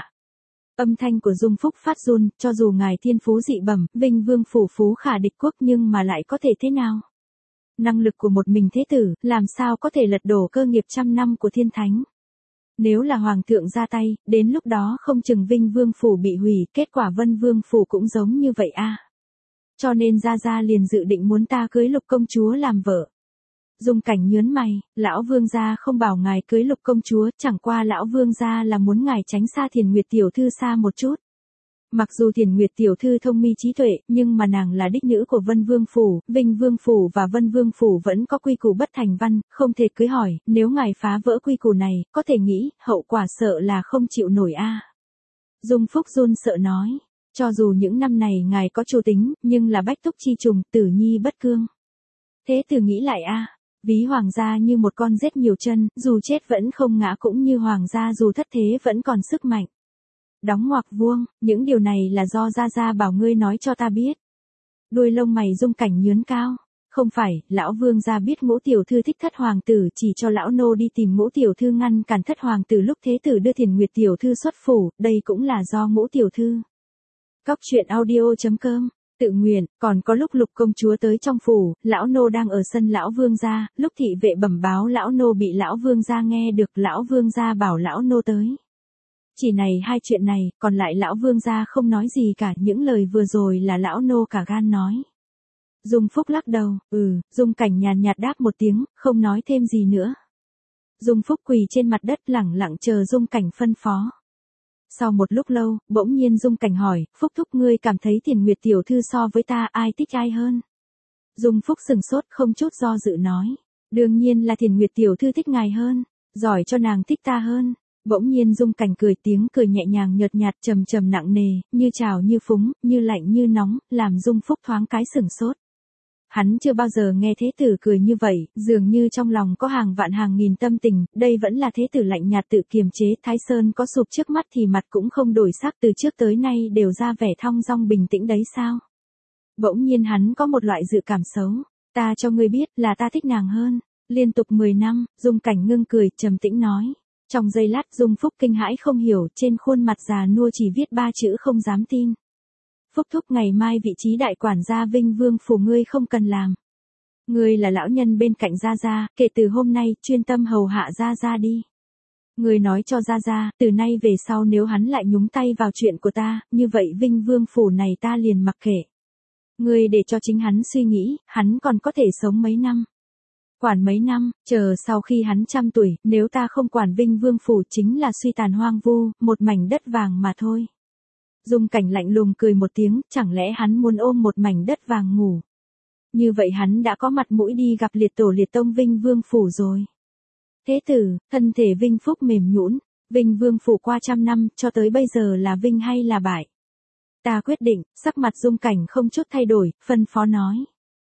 Âm thanh của Dung Phúc phát run, cho dù ngài thiên phú dị bẩm, Vinh Vương phủ phú khả địch quốc nhưng mà lại có thể thế nào? Năng lực của một mình thế tử, làm sao có thể lật đổ cơ nghiệp trăm năm của thiên thánh. Nếu là hoàng thượng ra tay, đến lúc đó không chừng Vinh Vương phủ bị hủy, kết quả Vân Vương phủ cũng giống như vậy a. Cho nên gia gia liền dự định muốn ta cưới Lục công chúa làm vợ. Dung Cảnh nhớn mày, lão vương gia không bảo ngài cưới Lục công chúa, chẳng qua lão vương gia là muốn ngài tránh xa Tiền Nguyệt tiểu thư xa một chút. Mặc dù Tiền Nguyệt tiểu thư thông minh trí tuệ, nhưng mà nàng là đích nữ của Vân Vương phủ, Vinh Vương phủ và Vân Vương phủ vẫn có quy củ bất thành văn, không thể cưới hỏi, nếu ngài phá vỡ quy củ này, có thể nghĩ, hậu quả sợ là không chịu nổi a. Dung Phúc run sợ nói, cho dù những năm này ngài có chủ tính, nhưng là bách túc chi trùng, tử nhi bất cương. Thế tử nghĩ lại a, ví hoàng gia như một con rết nhiều chân, dù chết vẫn không ngã, cũng như hoàng gia dù thất thế vẫn còn sức mạnh. Đóng ngoặc vuông, những điều này là do gia gia bảo ngươi nói cho ta biết. Đuôi lông mày Dung Cảnh nhướn cao, không phải, lão vương gia biết ngũ tiểu thư thích thất hoàng tử, chỉ cho lão nô đi tìm ngũ tiểu thư ngăn cản thất hoàng tử lúc thế tử đưa Tiền Nguyệt tiểu thư xuất phủ, đây cũng là do ngũ tiểu thư. Cóc truyện audio chấm com, tự nguyện, còn có lúc Lục công chúa tới trong phủ, lão nô đang ở sân lão vương gia, lúc thị vệ bẩm báo lão nô bị lão vương gia nghe được, lão vương gia bảo lão nô tới. Chỉ này hai chuyện này, còn lại lão vương gia không nói gì cả, những lời vừa rồi là lão nô cả gan nói. Dung Phúc lắc đầu, ừ, Dung Cảnh nhàn nhạt đáp một tiếng, không nói thêm gì nữa. Dung Phúc quỳ trên mặt đất lẳng lặng chờ Dung Cảnh phân phó. Sau một lúc lâu, bỗng nhiên Dung Cảnh hỏi, Phúc thúc ngươi cảm thấy Tiền Nguyệt tiểu thư so với ta ai thích ai hơn? Dung Phúc sừng sốt không chút do dự nói, đương nhiên là Tiền Nguyệt tiểu thư thích ngài hơn, giỏi cho nàng thích ta hơn. Bỗng nhiên Dung Cảnh cười tiếng cười nhẹ nhàng nhợt nhạt trầm trầm nặng nề, như trào như phúng, như lạnh như nóng, làm Dung Phúc thoáng cái sửng sốt. Hắn chưa bao giờ nghe thế tử cười như vậy, dường như trong lòng có hàng vạn hàng nghìn tâm tình, đây vẫn là thế tử lạnh nhạt tự kiềm chế, Thái Sơn có sụp trước mắt thì mặt cũng không đổi sắc, từ trước tới nay đều ra vẻ thong dong bình tĩnh đấy sao. Bỗng nhiên hắn có một loại dự cảm xấu, ta cho ngươi biết là ta thích nàng hơn, liên tục mười năm, Dung Cảnh ngưng cười, trầm tĩnh nói. Trong giây lát Dung Phúc kinh hãi không hiểu, trên khuôn mặt già nua chỉ viết ba chữ không dám tin. Phúc thúc ngày mai vị trí đại quản gia Vinh Vương phủ ngươi không cần làm. Ngươi là lão nhân bên cạnh gia gia, kể từ hôm nay chuyên tâm hầu hạ gia gia đi. Ngươi nói cho gia gia, từ nay về sau nếu hắn lại nhúng tay vào chuyện của ta, như vậy Vinh Vương phủ này ta liền mặc kệ. Ngươi để cho chính hắn suy nghĩ, hắn còn có thể sống mấy năm. Quản mấy năm, chờ sau khi hắn trăm tuổi, nếu ta không quản Vinh Vương phủ chính là suy tàn hoang vu, một mảnh đất vàng mà thôi. Dung Cảnh lạnh lùng cười một tiếng, chẳng lẽ hắn muốn ôm một mảnh đất vàng ngủ. Như vậy hắn đã có mặt mũi đi gặp liệt tổ liệt tông Vinh Vương phủ rồi. Thế tử, thân thể Vinh Phúc mềm nhũn, Vinh Vương phủ qua trăm năm, cho tới bây giờ là Vinh hay là bại. Ta quyết định, sắc mặt Dung Cảnh không chút thay đổi, phân phó nói.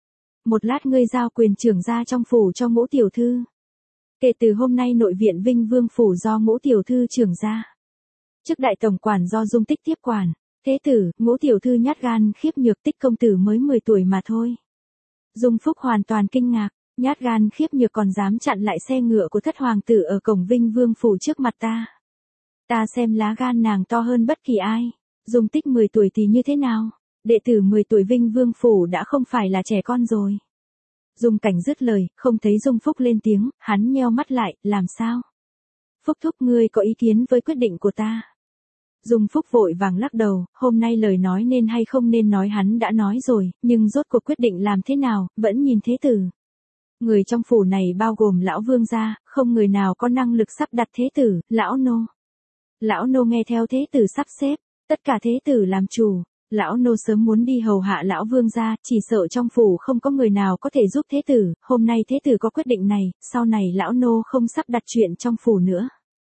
Một lát ngươi giao quyền trưởng gia trong phủ cho ngũ tiểu thư. Kể từ hôm nay nội viện Vinh Vương phủ do ngũ tiểu thư trưởng gia. Chức đại tổng quản do Dung Tích tiếp quản. Thế tử, ngũ tiểu thư nhát gan khiếp nhược, Tích công tử mới mười tuổi mà thôi. Dung Phúc hoàn toàn kinh ngạc, Nhát gan khiếp nhược còn dám chặn lại xe ngựa của thất hoàng tử ở cổng Vinh Vương phủ trước mặt ta. Ta xem lá gan nàng to hơn bất kỳ ai. Dung Tích mười tuổi thì như thế nào? Đệ tử mười tuổi Vinh Vương phủ đã không phải là trẻ con rồi. Dung Cảnh dứt lời, không thấy Dung Phúc lên tiếng, hắn nheo mắt lại, làm sao? Phúc thúc ngươi có ý kiến với quyết định của ta. Dung Phúc vội vàng lắc đầu, hôm nay lời nói nên hay không nên nói hắn đã nói rồi, nhưng rốt cuộc quyết định làm thế nào, vẫn nhìn thế tử. Người trong phủ này bao gồm lão vương gia, không người nào có năng lực sắp đặt thế tử, lão nô. Lão nô nghe theo thế tử sắp xếp, tất cả thế tử làm chủ. Lão nô sớm muốn đi hầu hạ lão vương gia, chỉ sợ trong phủ không có người nào có thể giúp thế tử, hôm nay thế tử có quyết định này, sau này lão nô không sắp đặt chuyện trong phủ nữa.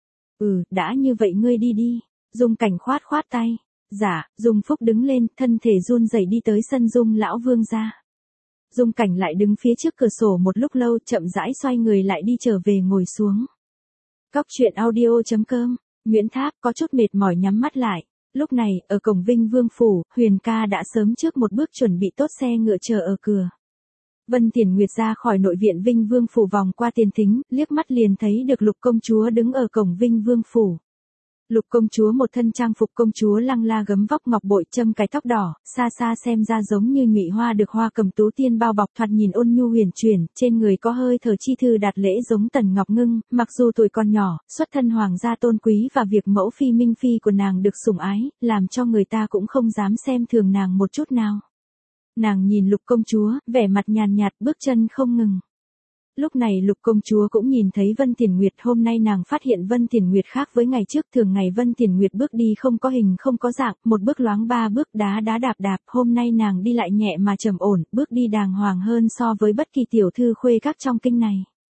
Ừ, đã như vậy ngươi đi đi. Dung Cảnh khoát khoát tay. Dạ, Dung Phúc đứng lên, thân thể run rẩy đi tới sân Dung lão vương gia. Dung Cảnh lại đứng phía trước cửa sổ một lúc lâu, chậm rãi xoay người lại đi trở về ngồi xuống. Cóc truyện audio chấm com, Nguyễn Tháp có chút mệt mỏi nhắm mắt lại. Lúc này, ở cổng Vinh Vương phủ, Huyền ca đã sớm trước một bước chuẩn bị tốt xe ngựa chờ ở cửa. Vân Tiền Nguyệt ra khỏi nội viện Vinh Vương phủ vòng qua tiền thính, liếc mắt liền thấy được Lục công chúa đứng ở cổng Vinh Vương phủ. Lục công chúa một thân trang phục công chúa lăng la gấm vóc ngọc bội châm cái tóc đỏ, xa xa xem ra giống như nhụy hoa được hoa cầm tú tiên bao bọc thoạt nhìn ôn nhu huyền chuyển, trên người có hơi thở chi thư đạt lễ giống Tần Ngọc Ngưng, mặc dù tuổi còn nhỏ, xuất thân hoàng gia tôn quý và việc mẫu phi minh phi của nàng được sủng ái, làm cho người ta cũng không dám xem thường nàng một chút nào. Nàng nhìn Lục công chúa, vẻ mặt nhàn nhạt, bước chân không ngừng. Lúc này Lục công chúa cũng nhìn thấy Vân Tiền Nguyệt, hôm nay nàng phát hiện Vân Tiền Nguyệt khác với ngày trước, thường ngày Vân Tiền Nguyệt bước đi không có hình không có dạng, một bước loáng ba bước đá đá đạp đạp, hôm nay nàng đi lại nhẹ mà trầm ổn, bước đi đàng hoàng hơn so với bất kỳ tiểu thư khuê các trong kinh này.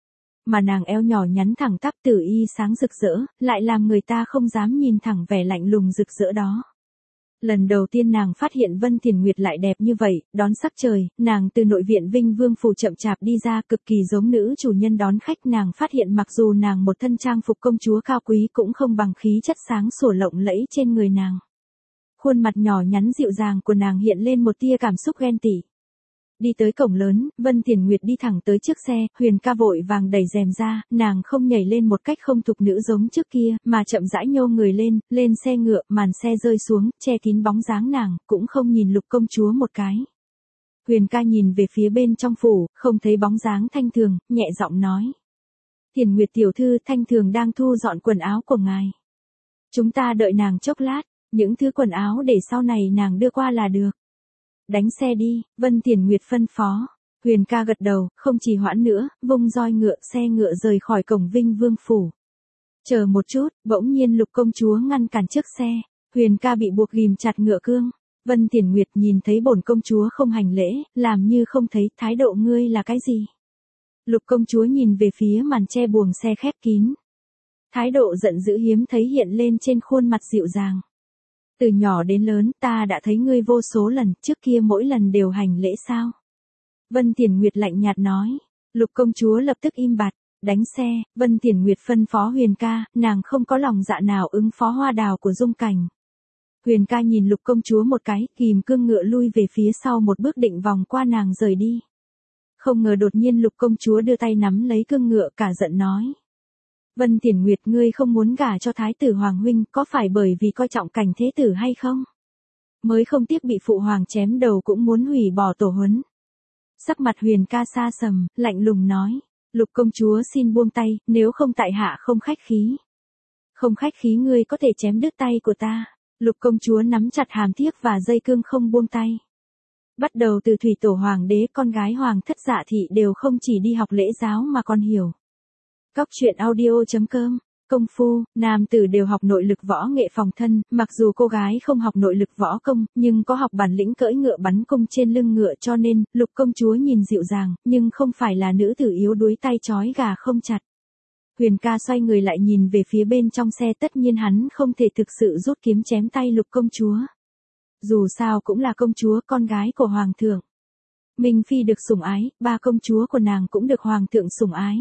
Mà nàng eo nhỏ nhắn thẳng tắp tử y sáng rực rỡ, lại làm người ta không dám nhìn thẳng vẻ lạnh lùng rực rỡ đó. Lần đầu tiên nàng phát hiện Vân Tiền Nguyệt lại đẹp như vậy, đón sắc trời, nàng từ nội viện Vinh Vương phủ chậm chạp đi ra, cực kỳ giống nữ chủ nhân đón khách. Nàng phát hiện mặc dù nàng một thân trang phục công chúa cao quý cũng không bằng khí chất sáng sủa lộng lẫy trên người nàng. Khuôn mặt nhỏ nhắn dịu dàng của nàng hiện lên một tia cảm xúc ghen tị. Đi tới cổng lớn, Vân Tiền Nguyệt đi thẳng tới trước xe, Huyền ca vội vàng đẩy rèm ra, nàng không nhảy lên một cách không thục nữ giống trước kia, mà chậm rãi nhô người lên, lên xe ngựa, màn xe rơi xuống, che kín bóng dáng nàng, cũng không nhìn Lục công chúa một cái. Huyền ca nhìn về phía bên trong phủ, không thấy bóng dáng Thanh Thường, nhẹ giọng nói. Tiền Nguyệt tiểu thư, Thanh Thường đang thu dọn quần áo của ngài. Chúng ta đợi nàng chốc lát, những thứ quần áo để sau này nàng đưa qua là được. Đánh xe đi, Vân Tiền Nguyệt phân phó. Huyền ca gật đầu, không trì hoãn nữa, vung roi ngựa, xe ngựa rời khỏi cổng Vinh Vương phủ. Chờ một chút, bỗng nhiên Lục công chúa ngăn cản trước xe. Huyền ca bị buộc ghim chặt ngựa cương. Vân Tiền Nguyệt nhìn thấy bổn công chúa không hành lễ, làm như không thấy, thái độ ngươi là cái gì? Lục công chúa nhìn về phía màn che buồng xe khép kín. Thái độ giận dữ hiếm thấy hiện lên trên khuôn mặt dịu dàng. Từ nhỏ đến lớn, ta đã thấy ngươi vô số lần, trước kia mỗi lần đều hành lễ sao? Vân Tiền Nguyệt lạnh nhạt nói. Lục công chúa lập tức im bặt, đánh xe. Vân Tiền Nguyệt phân phó Huyền ca, nàng không có lòng dạ nào ứng phó hoa đào của Dung Cảnh. Huyền ca nhìn Lục công chúa một cái, kìm cương ngựa lui về phía sau một bước định vòng qua nàng rời đi. Không ngờ đột nhiên Lục công chúa đưa tay nắm lấy cương ngựa, cả giận nói. Vân Tiền Nguyệt, ngươi không muốn gả cho thái tử Hoàng huynh, có phải bởi vì coi trọng Cảnh thế tử hay không? Mới không tiếc bị phụ hoàng chém đầu cũng muốn hủy bỏ tổ huấn. Sắc mặt Huyền ca xa sầm, lạnh lùng nói. Lục công chúa xin buông tay, nếu không tại hạ không khách khí. Không khách khí ngươi có thể chém đứt tay của ta. Lục công chúa nắm chặt hàm thiếc và dây cương không buông tay. Bắt đầu từ thủy tổ hoàng đế, con gái hoàng thất Dạ thị đều không chỉ đi học lễ giáo mà còn hiểu. Cóc truyện audio chấm com, công phu, nam tử đều học nội lực võ nghệ phòng thân, mặc dù cô gái không học nội lực võ công, nhưng có học bản lĩnh cưỡi ngựa bắn cung trên lưng ngựa, cho nên, Lục công chúa nhìn dịu dàng, nhưng không phải là nữ tử yếu đuối tay trói gà không chặt. Huyền ca xoay người lại nhìn về phía bên trong xe, tất nhiên hắn không thể thực sự rút kiếm chém tay Lục công chúa. Dù sao cũng là công chúa, con gái của hoàng thượng. Minh phi được sủng ái, ba công chúa của nàng cũng được hoàng thượng sủng ái.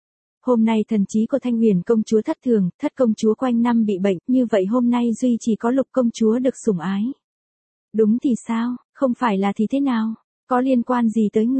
Hôm nay thần trí của Thanh Huyền công chúa thất thường, thất công chúa quanh năm bị bệnh, như vậy hôm nay duy chỉ có Lục công chúa được sủng ái. Đúng thì sao, không phải là thì thế nào, có liên quan gì tới ngươi?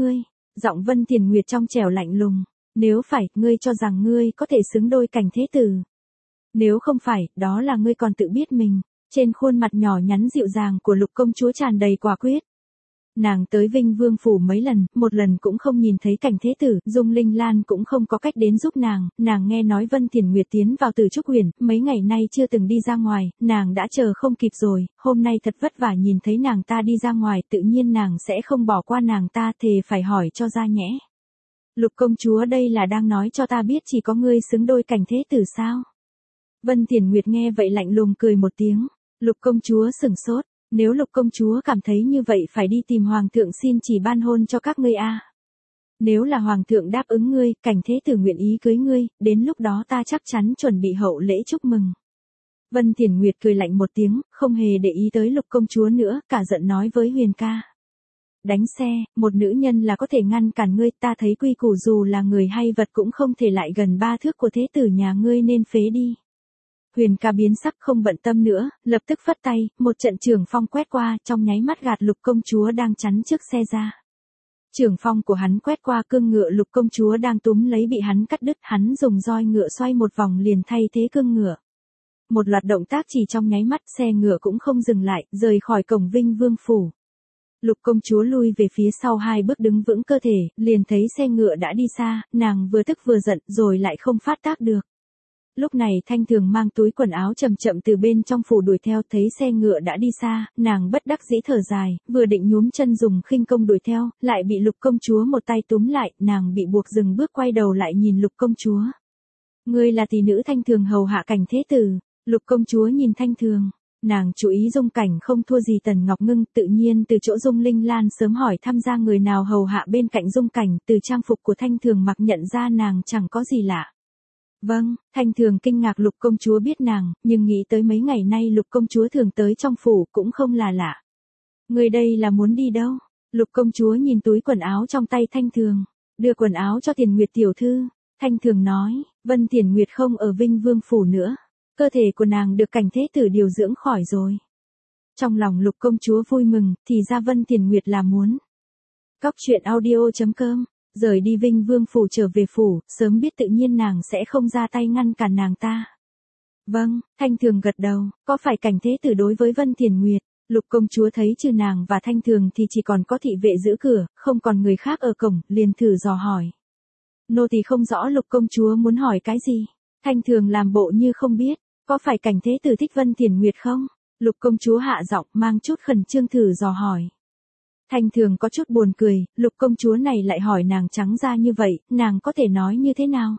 Giọng Vân Tiền Nguyệt trong trẻo lạnh lùng. Nếu phải, ngươi cho rằng ngươi có thể xứng đôi cảnh thế tử. Nếu không phải, đó là ngươi còn tự biết mình. Trên khuôn mặt nhỏ nhắn dịu dàng của Lục công chúa tràn đầy quả quyết. Nàng tới Vinh Vương phủ mấy lần, một lần cũng không nhìn thấy cảnh thế tử, Dung Linh Lan cũng không có cách đến giúp nàng, nàng nghe nói Vân Tiền Nguyệt tiến vào Từ Trúc Huyền, mấy ngày nay chưa từng đi ra ngoài, nàng đã chờ không kịp rồi, hôm nay thật vất vả nhìn thấy nàng ta đi ra ngoài, tự nhiên nàng sẽ không bỏ qua nàng ta, thề phải hỏi cho ra nhẽ. Lục công chúa đây là đang nói cho ta biết chỉ có ngươi xứng đôi cảnh thế tử sao? Vân Tiền Nguyệt nghe vậy lạnh lùng cười một tiếng, Lục công chúa sửng sốt. Nếu Lục công chúa cảm thấy như vậy phải đi tìm hoàng thượng xin chỉ ban hôn cho các ngươi a. À. Nếu là hoàng thượng đáp ứng ngươi, cảnh thế tử nguyện ý cưới ngươi, đến lúc đó ta chắc chắn chuẩn bị hậu lễ chúc mừng. Vân Tiền Nguyệt cười lạnh một tiếng, không hề để ý tới Lục công chúa nữa, cả giận nói với Huyền ca. Đánh xe, một nữ nhân là có thể ngăn cản ngươi, ta thấy quy củ dù là người hay vật cũng không thể lại gần ba thước của thế tử nhà ngươi nên phế đi. Huyền ca biến sắc không bận tâm nữa, lập tức phất tay, một trận trường phong quét qua, trong nháy mắt gạt Lục công chúa đang chắn trước xe ra. Trường phong của hắn quét qua cương ngựa Lục công chúa đang túm lấy bị hắn cắt đứt, hắn dùng roi ngựa xoay một vòng liền thay thế cương ngựa. Một loạt động tác chỉ trong nháy mắt, xe ngựa cũng không dừng lại, rời khỏi cổng Vinh Vương phủ. Lục công chúa lui về phía sau hai bước đứng vững cơ thể, liền thấy xe ngựa đã đi xa, nàng vừa tức vừa giận rồi lại không phát tác được. Lúc này Thanh Thường mang túi quần áo chậm chậm từ bên trong phủ đuổi theo, thấy xe ngựa đã đi xa, nàng bất đắc dĩ thở dài, vừa định nhúm chân dùng khinh công đuổi theo, lại bị Lục công chúa một tay túm lại, nàng bị buộc dừng bước quay đầu lại nhìn Lục công chúa. Ngươi là tỷ nữ Thanh Thường hầu hạ cảnh thế tử. Lục công chúa nhìn Thanh Thường, nàng chú ý Dung Cảnh không thua gì Tần Ngọc Ngưng, tự nhiên từ chỗ Dung Linh Lan sớm hỏi tham gia người nào hầu hạ bên cạnh Dung Cảnh, từ trang phục của Thanh Thường mặc nhận ra nàng chẳng có gì lạ. Vâng, Thanh Thường kinh ngạc Lục công chúa biết nàng, nhưng nghĩ tới mấy ngày nay Lục công chúa thường tới trong phủ cũng không là lạ. Người đây là muốn đi đâu? Lục công chúa nhìn túi quần áo trong tay Thanh Thường, đưa quần áo cho Tiền Nguyệt tiểu thư. Thanh Thường nói, Vân Tiền Nguyệt không ở Vinh Vương phủ nữa, cơ thể của nàng được cảnh thế tử điều dưỡng khỏi rồi. Trong lòng Lục công chúa vui mừng, thì ra Vân Tiền Nguyệt là muốn. Cóc truyện audio chấm com. Rời đi Vinh Vương phủ trở về phủ, sớm biết tự nhiên nàng sẽ không ra tay ngăn cản nàng ta. Vâng, Thanh Thường gật đầu, có phải cảnh thế tử đối với Vân Tiền Nguyệt? Lục công chúa thấy trừ nàng và Thanh Thường thì chỉ còn có thị vệ giữ cửa, không còn người khác ở cổng, liền thử dò hỏi. Nô tỳ không rõ Lục công chúa muốn hỏi cái gì. Thanh Thường làm bộ như không biết, có phải cảnh thế tử thích Vân Tiền Nguyệt không? Lục công chúa hạ giọng mang chút khẩn trương thử dò hỏi. Thanh Thường có chút buồn cười, Lục công chúa này lại hỏi nàng trắng ra như vậy, nàng có thể nói như thế nào?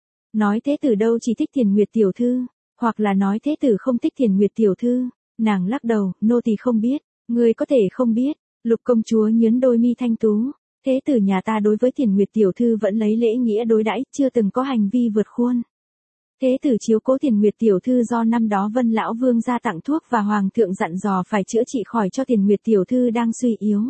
Nói thế tử đâu chỉ thích Tiền Nguyệt tiểu thư, hoặc là nói thế tử không thích Tiền Nguyệt tiểu thư. Nàng lắc đầu, nô tỳ không biết, ngươi có thể không biết. Lục công chúa nhướng đôi mi thanh tú, thế tử nhà ta đối với Tiền Nguyệt tiểu thư vẫn lấy lễ nghĩa đối đãi, chưa từng có hành vi vượt khuôn. Thế tử chiếu cố Tiền Nguyệt tiểu thư do năm đó Vân lão vương ra tặng thuốc và hoàng thượng dặn dò phải chữa trị khỏi cho Tiền Nguyệt tiểu thư đang suy yếu.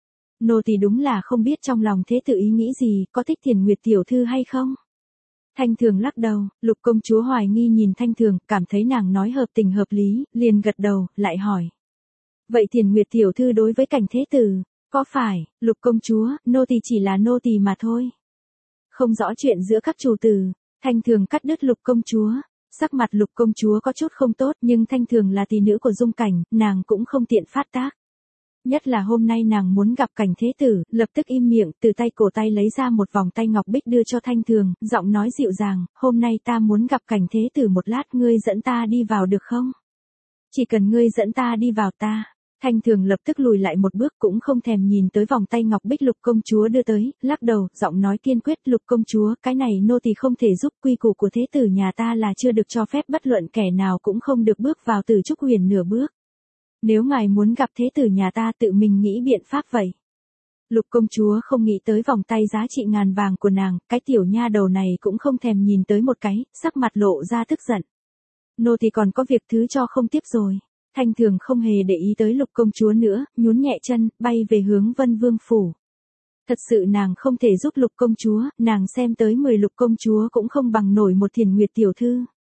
Nô tỳ đúng là không biết trong lòng thế tử ý nghĩ gì, có thích Tiền Nguyệt tiểu thư hay không? Thanh Thường lắc đầu, Lục công chúa hoài nghi nhìn Thanh Thường, cảm thấy nàng nói hợp tình hợp lý, liền gật đầu, lại hỏi. Vậy Tiền Nguyệt tiểu thư đối với cảnh thế tử, có phải? Lục công chúa, nô tỳ chỉ là nô tỳ mà thôi. Không rõ chuyện giữa các chủ tử. Thanh Thường cắt đứt Lục công chúa. Sắc mặt Lục công chúa có chút không tốt, nhưng Thanh Thường là tỷ nữ của Dung Cảnh, nàng cũng không tiện phát tác. Nhất là hôm nay nàng muốn gặp cảnh thế tử, lập tức im miệng, từ tay cổ tay lấy ra một vòng tay ngọc bích đưa cho Thanh Thường, giọng nói dịu dàng, hôm nay ta muốn gặp cảnh thế tử một lát, ngươi dẫn ta đi vào được không? Chỉ cần ngươi dẫn ta đi vào ta. Thanh Thường lập tức lùi lại một bước cũng không thèm nhìn tới vòng tay ngọc bích Lục công chúa đưa tới, lắc đầu, giọng nói kiên quyết, Lục công chúa, cái này nô tỳ không thể giúp, quy củ của thế tử nhà ta là chưa được cho phép bất luận kẻ nào cũng không được bước vào Từ Trúc Huyền nửa bước. Nếu ngài muốn gặp thế tử nhà ta tự mình nghĩ biện pháp vậy. Lục công chúa không nghĩ tới vòng tay giá trị ngàn vàng của nàng, cái tiểu nha đầu này cũng không thèm nhìn tới một cái, sắc mặt lộ ra tức giận. Nô tỳ còn có việc thứ cho không tiếp rồi. Thanh Thường không hề để ý tới Lục công chúa nữa, nhún nhẹ chân, bay về hướng Vân Vương phủ. Thật sự nàng không thể giúp Lục công chúa, nàng xem tới mười Lục công chúa cũng không bằng nổi một Tiền Nguyệt tiểu thư.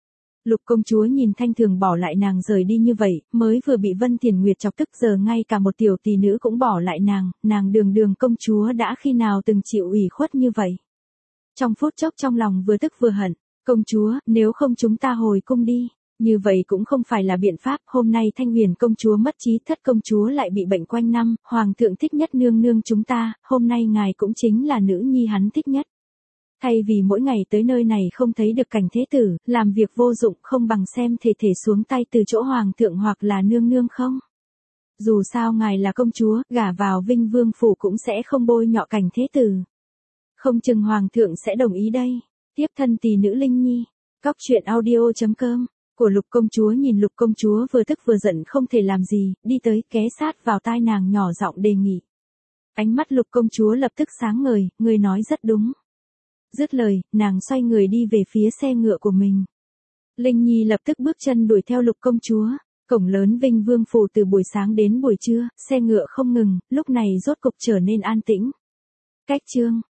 Lục công chúa nhìn Thanh Thường bỏ lại nàng rời đi như vậy, mới vừa bị Vân Thiền Nguyệt chọc tức giờ ngay cả một tiểu tỷ nữ cũng bỏ lại nàng, nàng đường đường công chúa đã khi nào từng chịu ủy khuất như vậy. Trong phút chốc trong lòng vừa tức vừa hận, công chúa, nếu không chúng ta hồi cung đi. Như vậy cũng không phải là biện pháp, hôm nay Thanh Huyền công chúa mất trí, Thất công chúa lại bị bệnh quanh năm, hoàng thượng thích nhất nương nương chúng ta, hôm nay ngài cũng chính là nữ nhi hắn thích nhất. Thay vì mỗi ngày tới nơi này không thấy được cảnh thế tử, làm việc vô dụng không bằng xem thể thể xuống tay từ chỗ hoàng thượng hoặc là nương nương không. Dù sao ngài là công chúa, gả vào Vinh Vương phủ cũng sẽ không bôi nhọ cảnh thế tử. Không chừng hoàng thượng sẽ đồng ý đây. Tiếp thân tỷ nữ Linh Nhi. Cóc truyện audio chấm com của Lục công chúa nhìn Lục công chúa vừa tức vừa giận không thể làm gì, đi tới ghé sát vào tai nàng nhỏ giọng đề nghị. Ánh mắt Lục công chúa lập tức sáng ngời, người nói rất đúng. Dứt lời, nàng xoay người đi về phía xe ngựa của mình. Linh Nhi lập tức bước chân đuổi theo Lục công chúa. Cổng lớn Vinh Vương phủ từ buổi sáng đến buổi trưa, xe ngựa không ngừng, lúc này rốt cục trở nên an tĩnh. Cách chương